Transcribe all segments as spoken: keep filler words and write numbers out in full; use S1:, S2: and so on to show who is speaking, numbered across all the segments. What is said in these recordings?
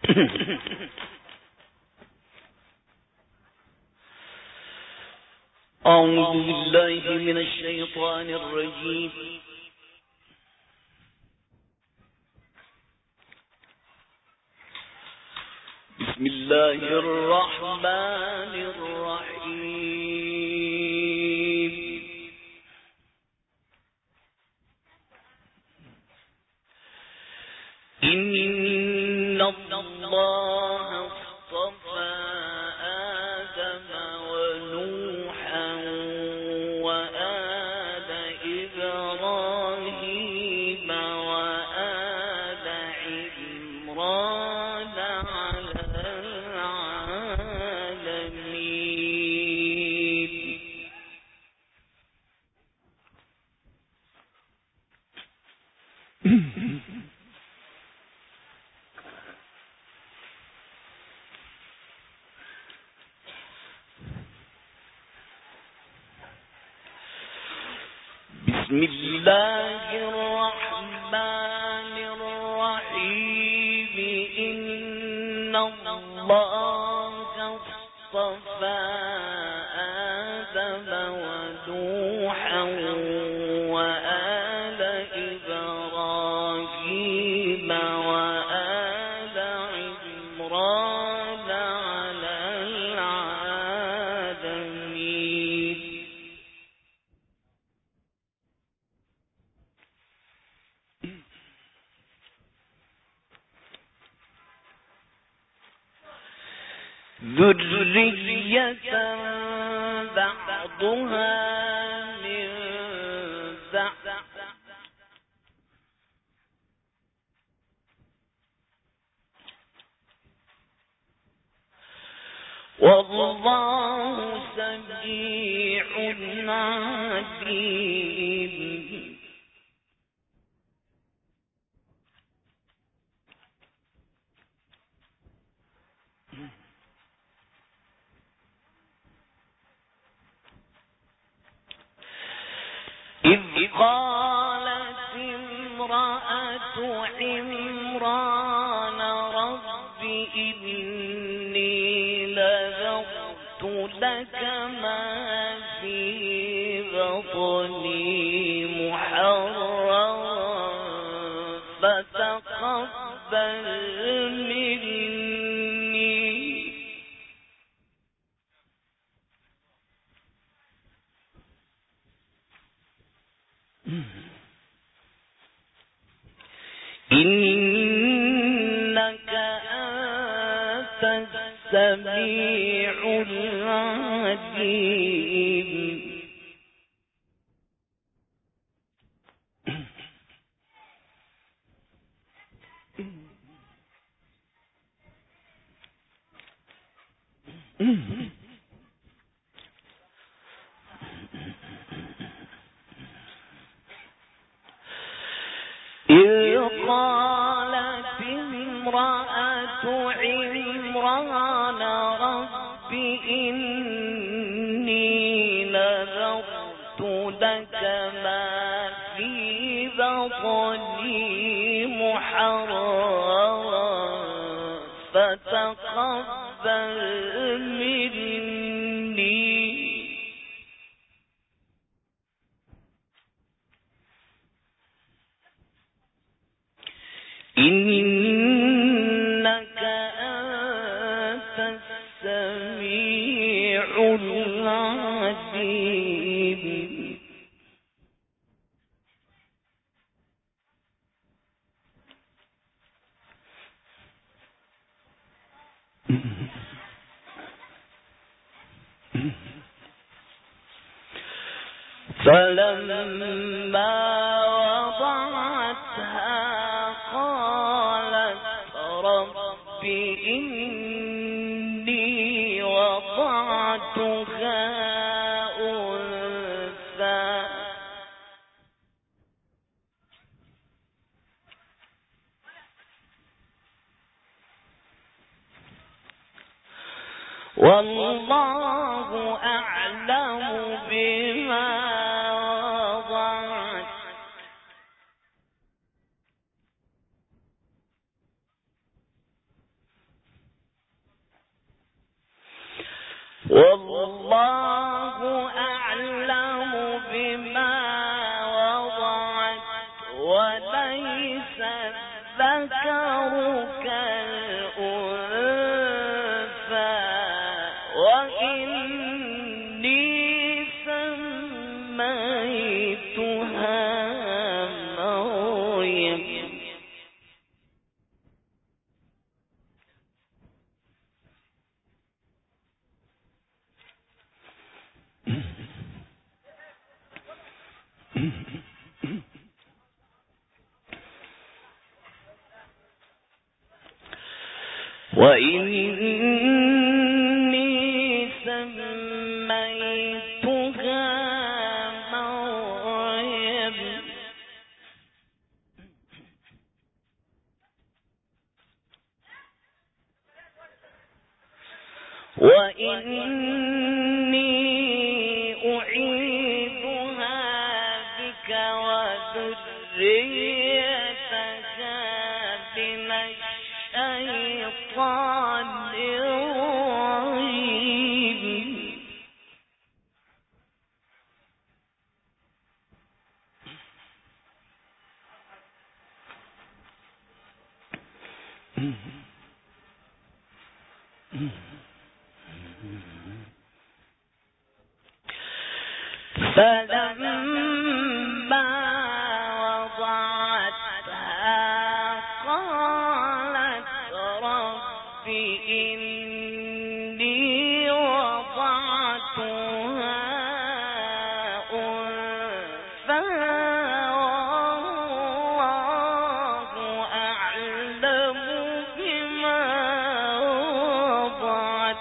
S1: أعوذ بالله من الشيطان الرجيم. بسم الله الرحمن الرحيم. إن الله اصطفى آدم ونوحا وآل إبراهيم وآل عمران على العالمين. بسم الله الرحمن الرحيم. إن الله اصطفى آدم ونوحا وآل إبراهيم وآل عمران على العالمين. ذرية بعضها من بعض والله سميع عليم. إذ قالت امرأة عمران رب إني نذرت لك ما في بطني محررا فتقبل مني إنك أنت السميع العليم. إذ قالت امرأة عمران رب إني نذرت لك ما في بطني محررا فتقبل مني إنك أنت السميع العليم. فلما وضعتها قالت رب إني وضعتها أنثى والله أعلم بما وضعت والله أعلم بما وضعت وليس الذكر كالأنثى وإني سميتها مريم وإني سميتها مريم وإني أعيذها بك وذريتها من الشيطان الرجيم فلما وضعتها قالت رب إني وضعتها أنثى والله أعلم بما وضعت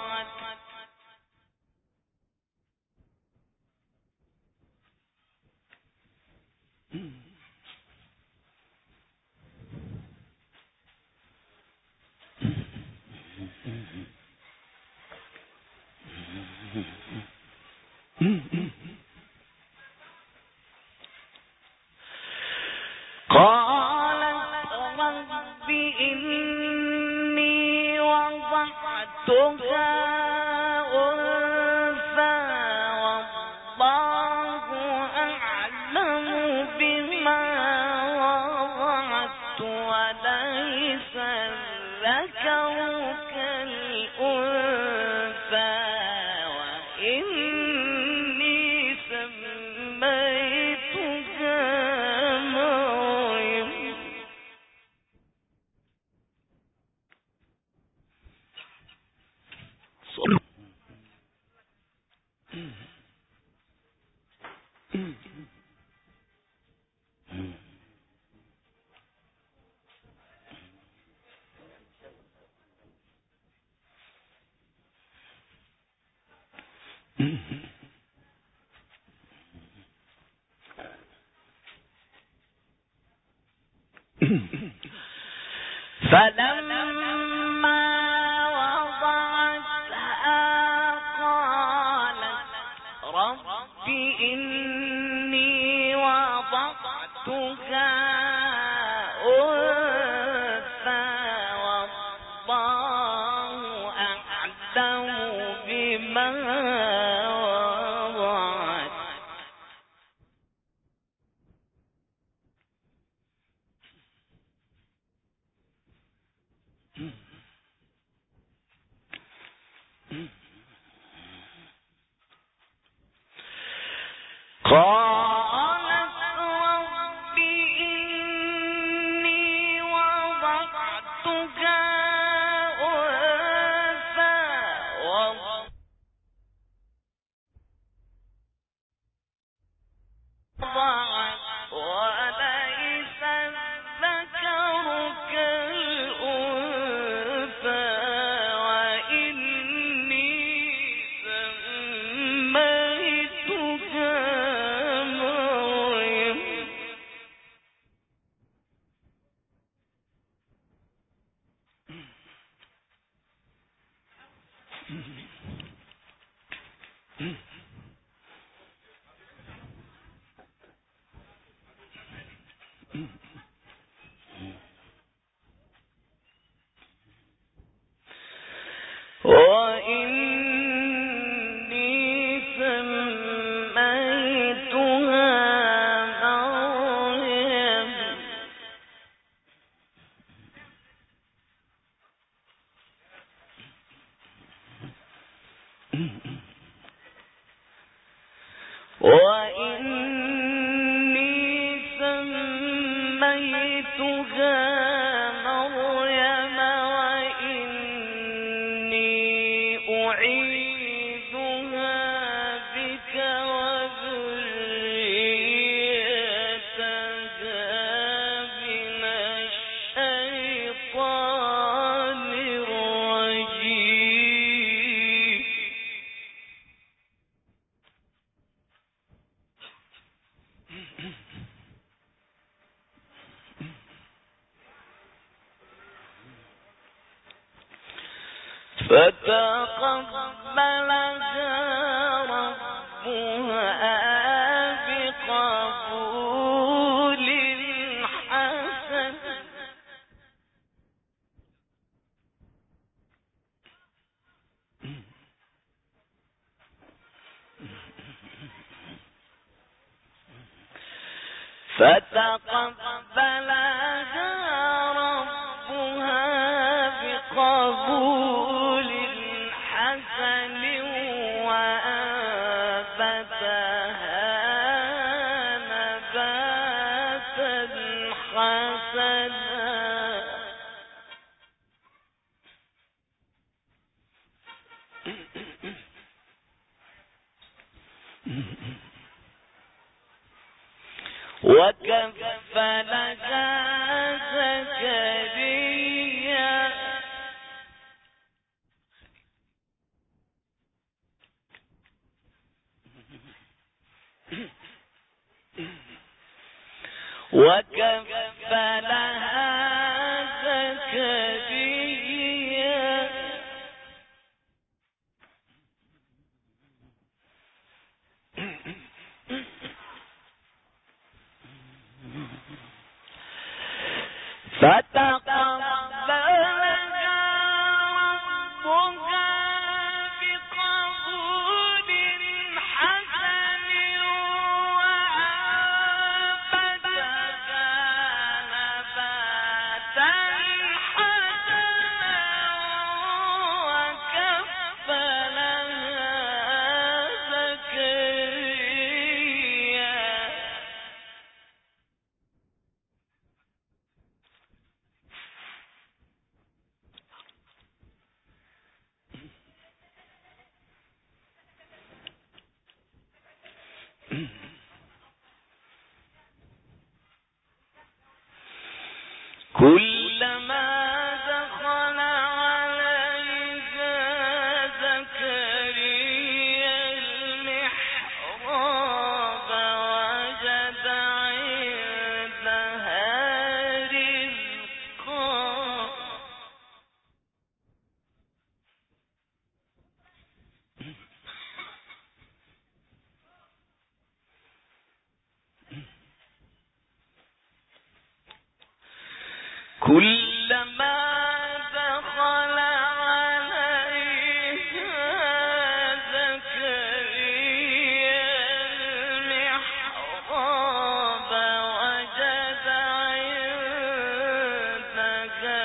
S1: قالت رب إني وضعتها أنثى والله أعلم بما وضعت وليس الذكر كالأنثى وإني سميتها مريم فلما وضعتها قالت رب إني وضعتها أنثى والله أعلم بما وضعت قالت رب إني وضعتها أنثى ووضعت وليس الذكر كالأنثى وإني سميتها مريم وإني وإني سميتها مريم وإني أعيذها بك وذريتها من الشيطان الرجيم. فتقبلها ربها بقبول حسن فتقبلها ربها بقبول حسن وأنبتها نباتا حسنا. وكفلها زكريا وكفلها زكريا فتقبلها ربها بقبول حسن وأنبتها نباتا حسنا وكفلها زكريا. كلما دخل عليها زكريا المحراب وجد عندها رزقا. كلما دخل عليها زكريا المحراب وجد عندها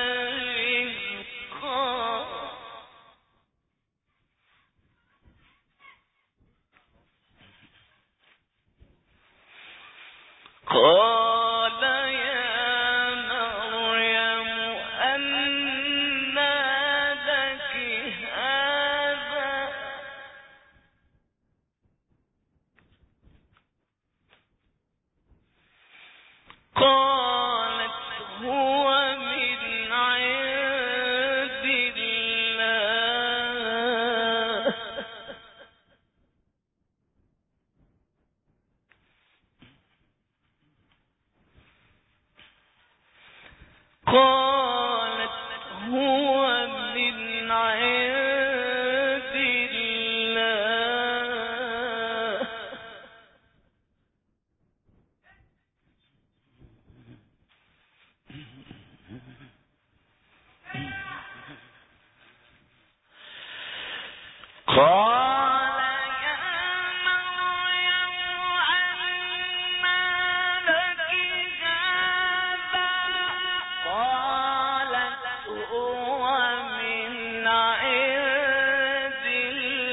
S1: رزقا. قال يا مريم أنى لك هذا قالت هو من عند الله. قالت هو من عند الله. قال يا مريم أنى لك هذا قالت هو من عند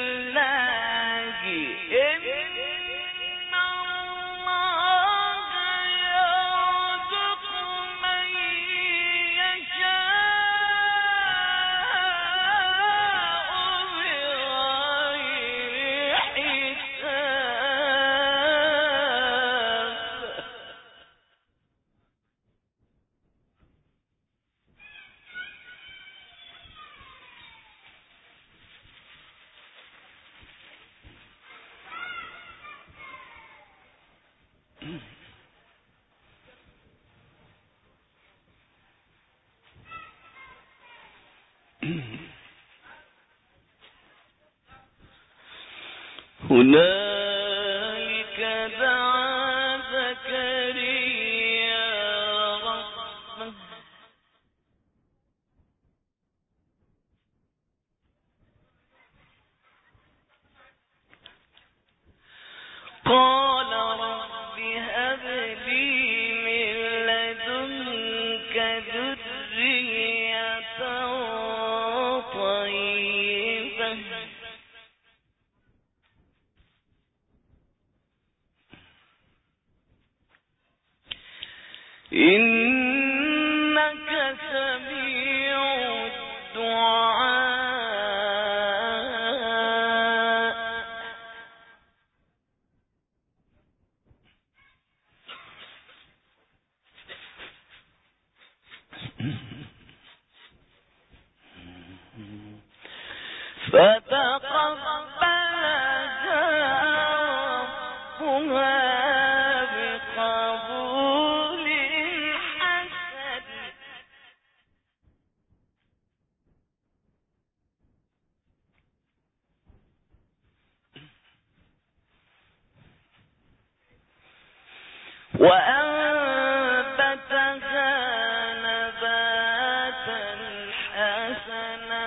S1: هنالك دعا زكريا ربه قال رب هب لي من لدنك ذرية طيبة إنك سميع الدعاء فتقبلها ربها بقبول حسن وأنبتها نباتا حسنا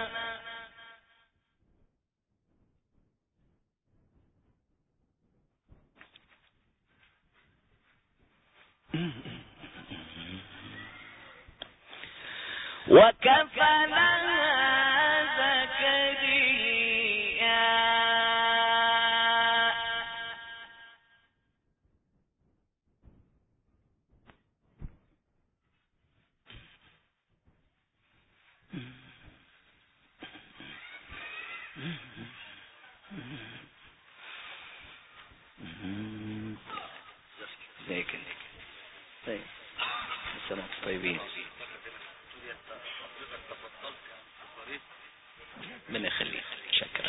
S1: وكفلها زكريا لكن طيب السلام طيبين من يخليك شكرا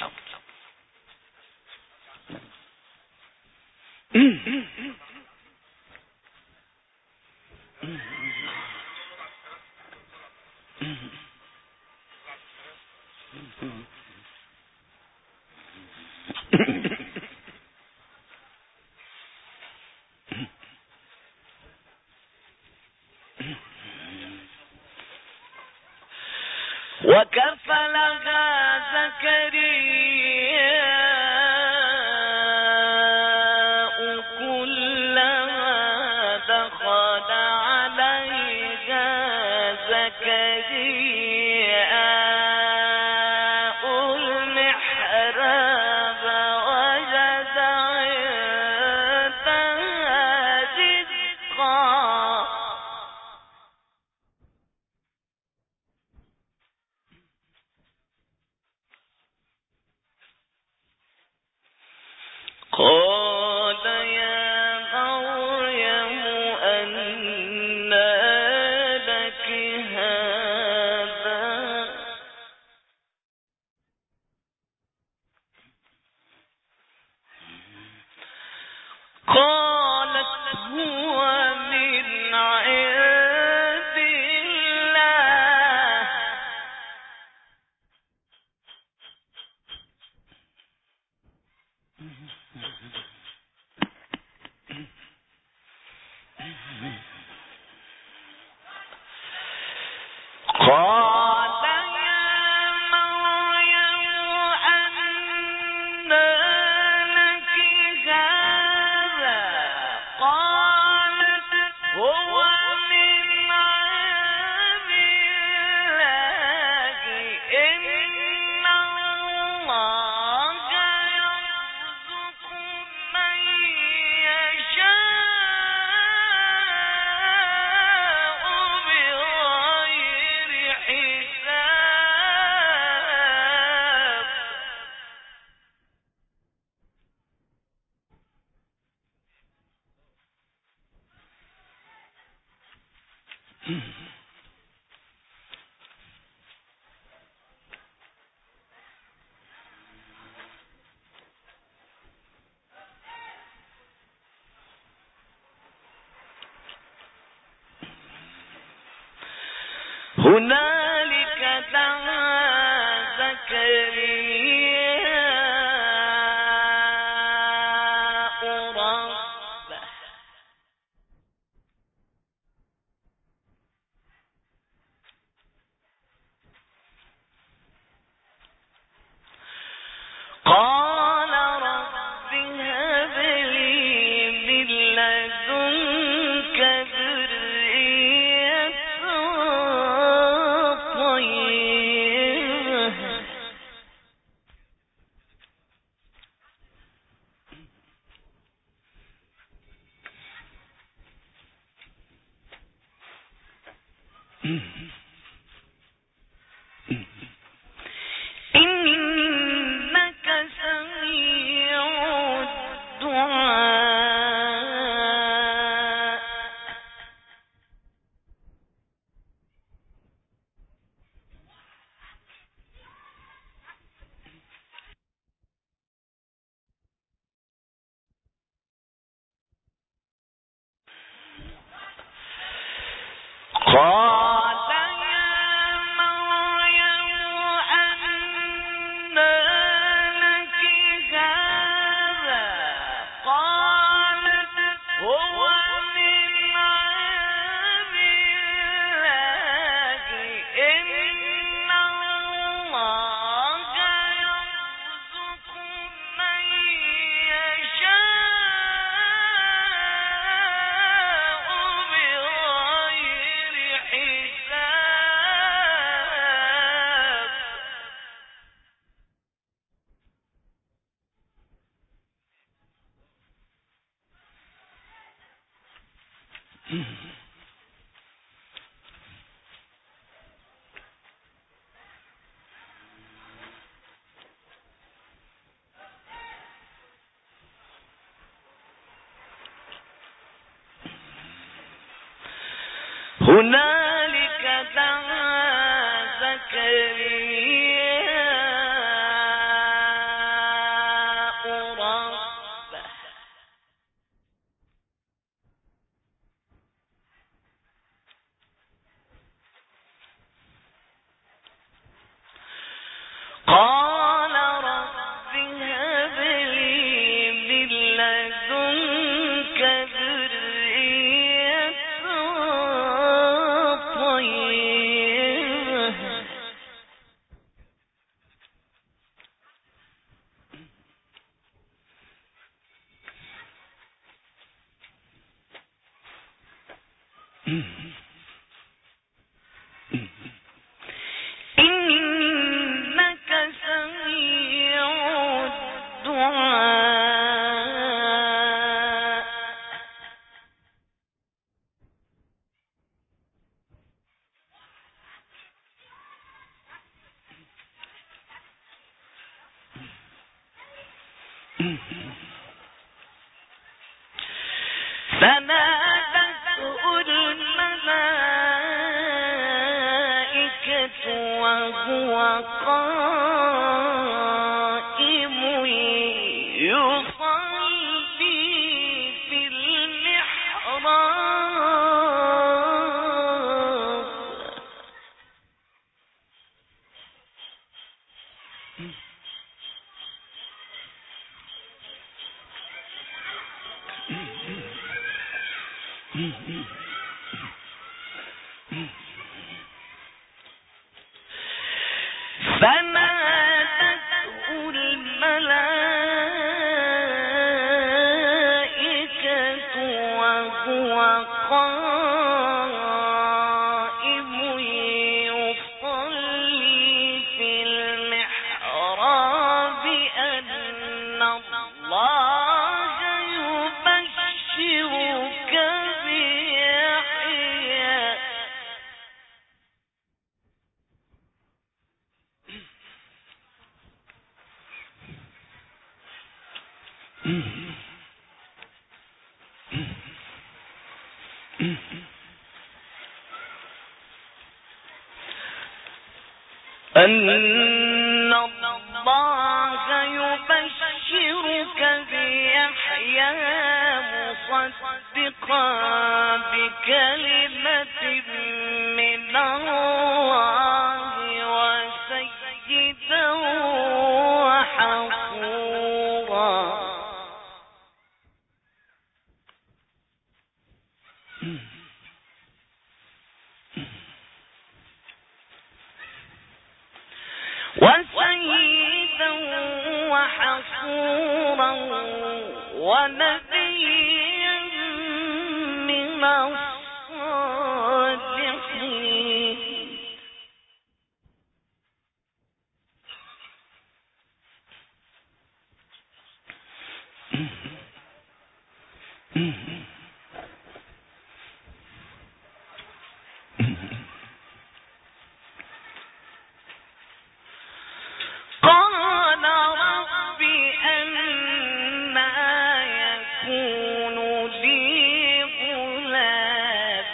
S1: وكفلها زكريا كلما دخل عليها زكريا المحراب وجد عندها رزقا هنالك دعا زكريا ربه قال رب هب لي من لدنك ذرية طيبة إنك سميع الدعاء فنادته الملائكة وهو قائم يصلي في المحراب فنادته الملائكة وهو قائم يصلي في المحراب أن الله يبشرك بيحيى أن الله يبشرك بيحيى مصدقا بكلمة من الله وسيدا وحصورا وسيدا وحصورا ونبيا من الصالحين قال رب أنى يكون لي غلام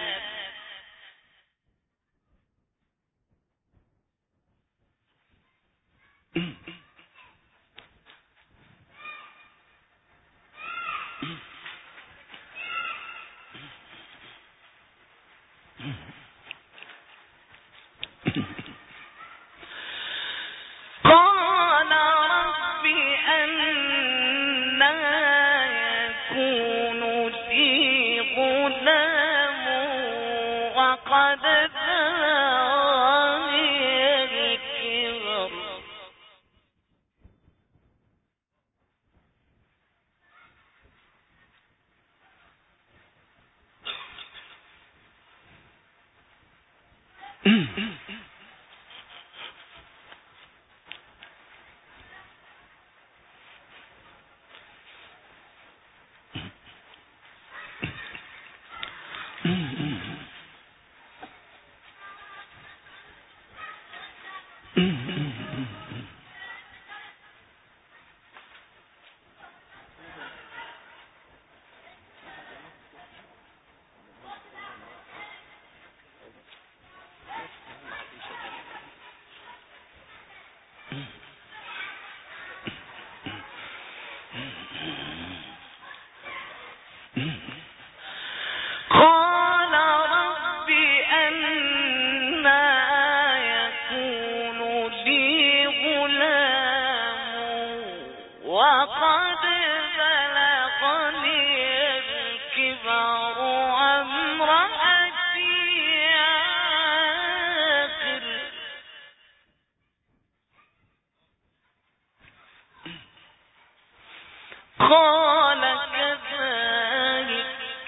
S1: قال كذلك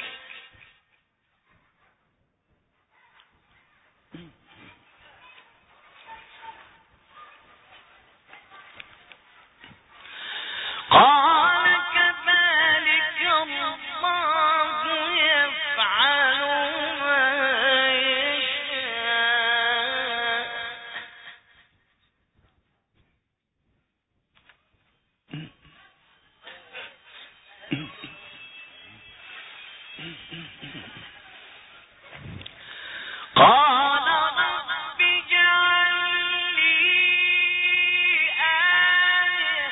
S1: قال كذلك الله يفعل ما يشاء قال رب اجعل لي آية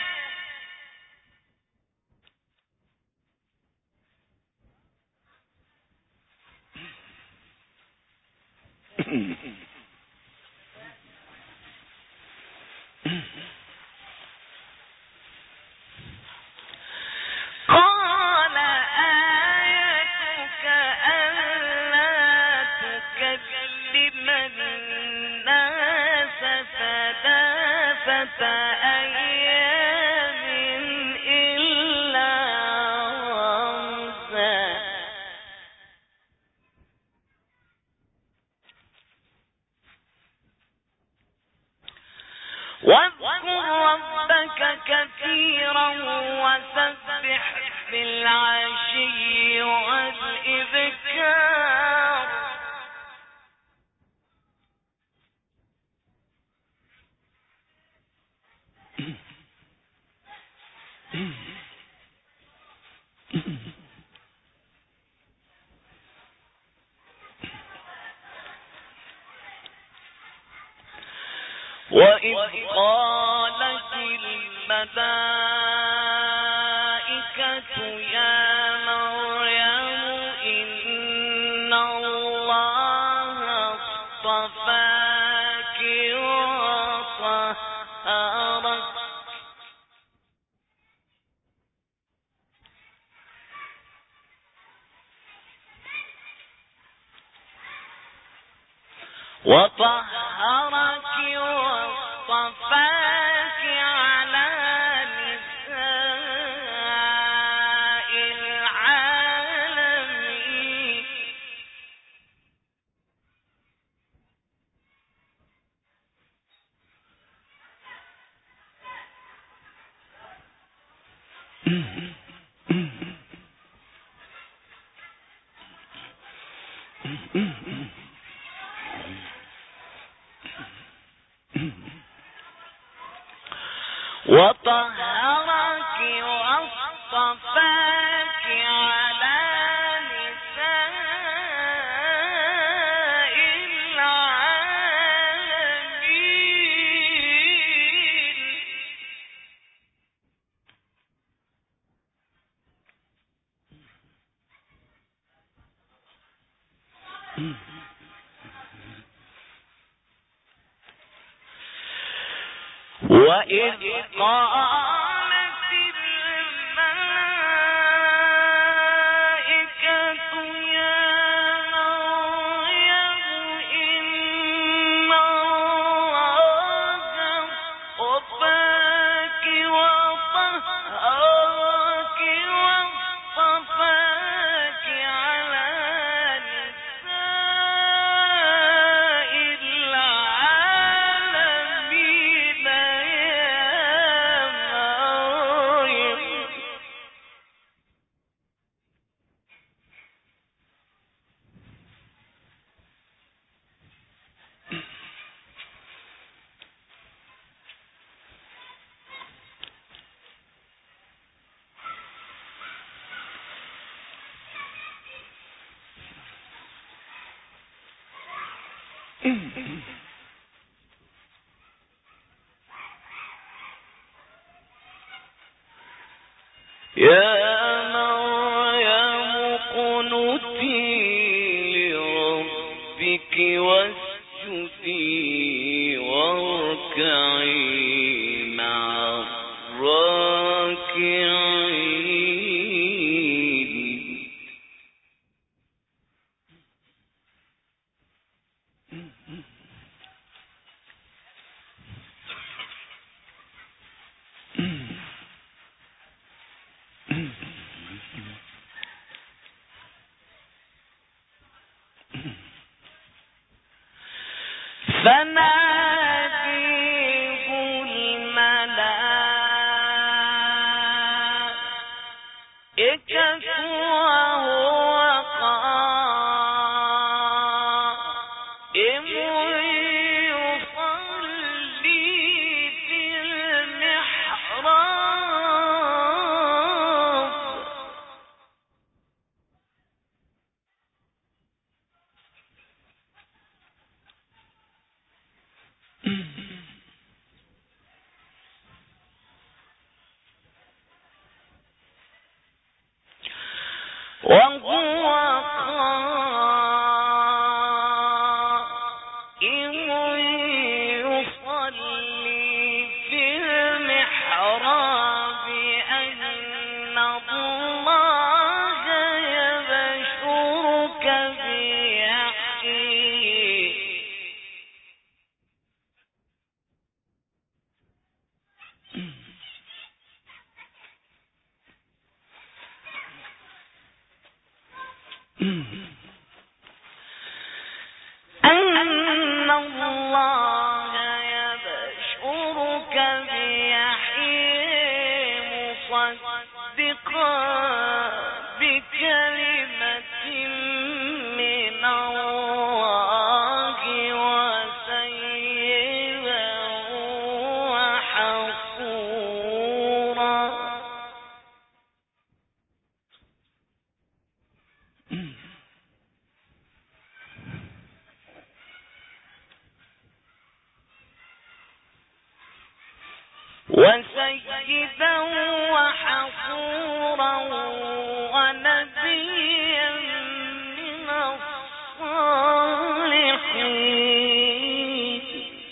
S1: قال آيتك ألا تكلم الناس ثلاثة أيام إلا رمزا واذكر ربك كثيرا وسبح بالعشي والإبكار وإذ قالت الملائكة يا مريم إن الله اصطفاك وطهرك وطهرك واصطفاك على نساء العالمين وطهرك واصطفاك على نساء العالمين وإذ قالت الملائكة يا مريم إن الله اصطفاك وطهرك واصطفاك على نساء العالمين يا مريم اقنتي لربك واسجدي واركعي مع الراكعين فناديه الملائكة وهو قائم يصلي في المحراب وهو قائم يصلي في المحراب أن الله يبشرك بيحيى أن الله يبشرك بيحيى مصدقا بكلمة من الله وسيدا وحصورا وسيدا وحصورا ونبيا من الصالحين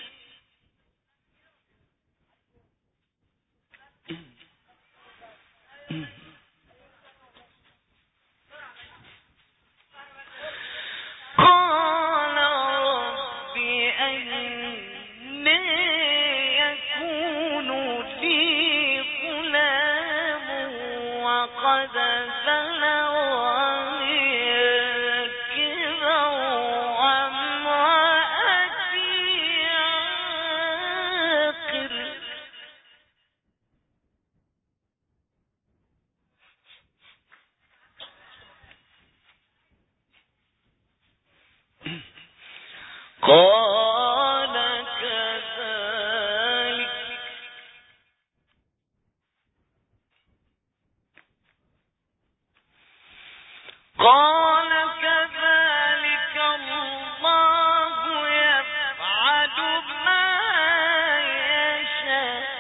S1: قال رب أنى يكون لي غلام وقد بلغني الكبر وامرأتي عاقر قال كذلك قال كذلك الله يفعل ما يشاء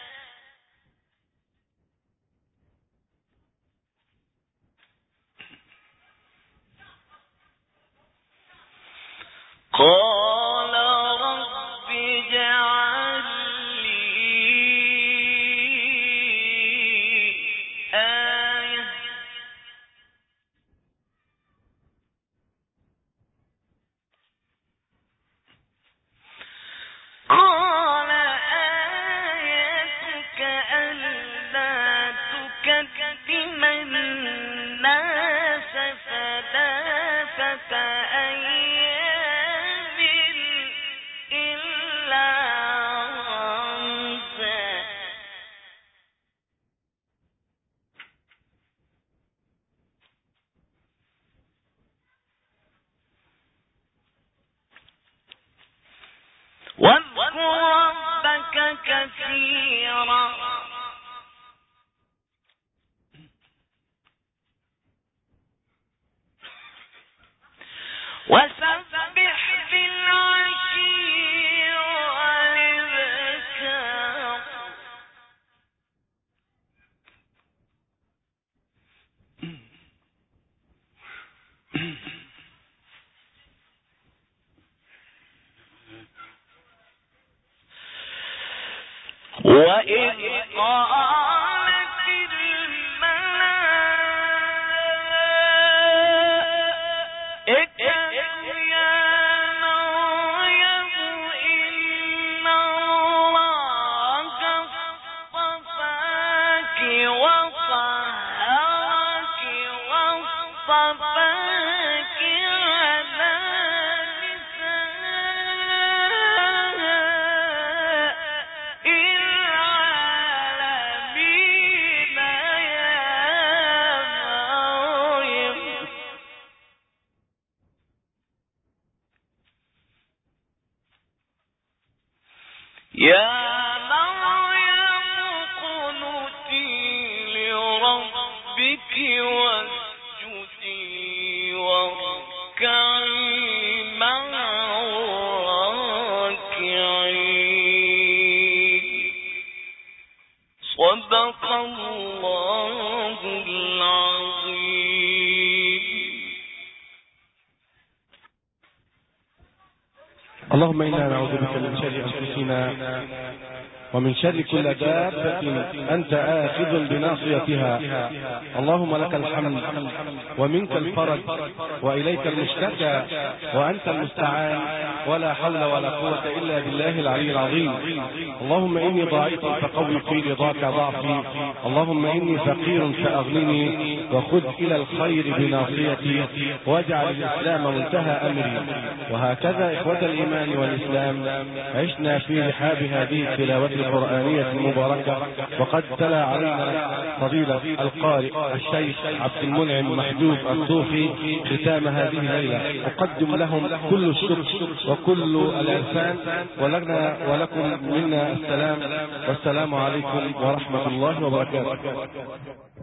S1: قال رب اجعل لي آية قال آيتك ألا تكلم الناس ثلاثة أيام إلا رمزا واذكر ربك كثيرا وسبح بالعشي والإبكار وإذ قالت الملائكة يا مريم إن الله اصطفاك وطهرك واصطفاك على نساء يا مريم اقنتي لربك واسجدي واركعي مع الراكعين. صدق الله العظيم.
S2: اللهم إنا نعوذ بك من شر أنفسنا ومن شر كل دابة أنت آخذ بناصيتها. اللهم لك الحمد ومنك الفرج وإليك المشتكى وأنت المستعان ولا حول ولا قوة إلا بالله العلي العظيم. اللهم إني ضعيف فقوي في رضاك ضعفي. اللهم إني فقير فأغنني وخذ إلى الخير بناصيتي واجعل الإسلام منتهى أمري. وهكذا إخوة الإيمان والإسلام عشنا في رحاب هذه التلاوة القرآنية المباركة، وقد تلا علينا فضيلة القارئ الشيخ عبد المنعم محجوب الطوفي ختام هذه الليلة. أقدم لهم كل الشكر وكل الإحسان، ولنا ولكم منا السلام، والسلام عليكم ورحمة الله وبركاته.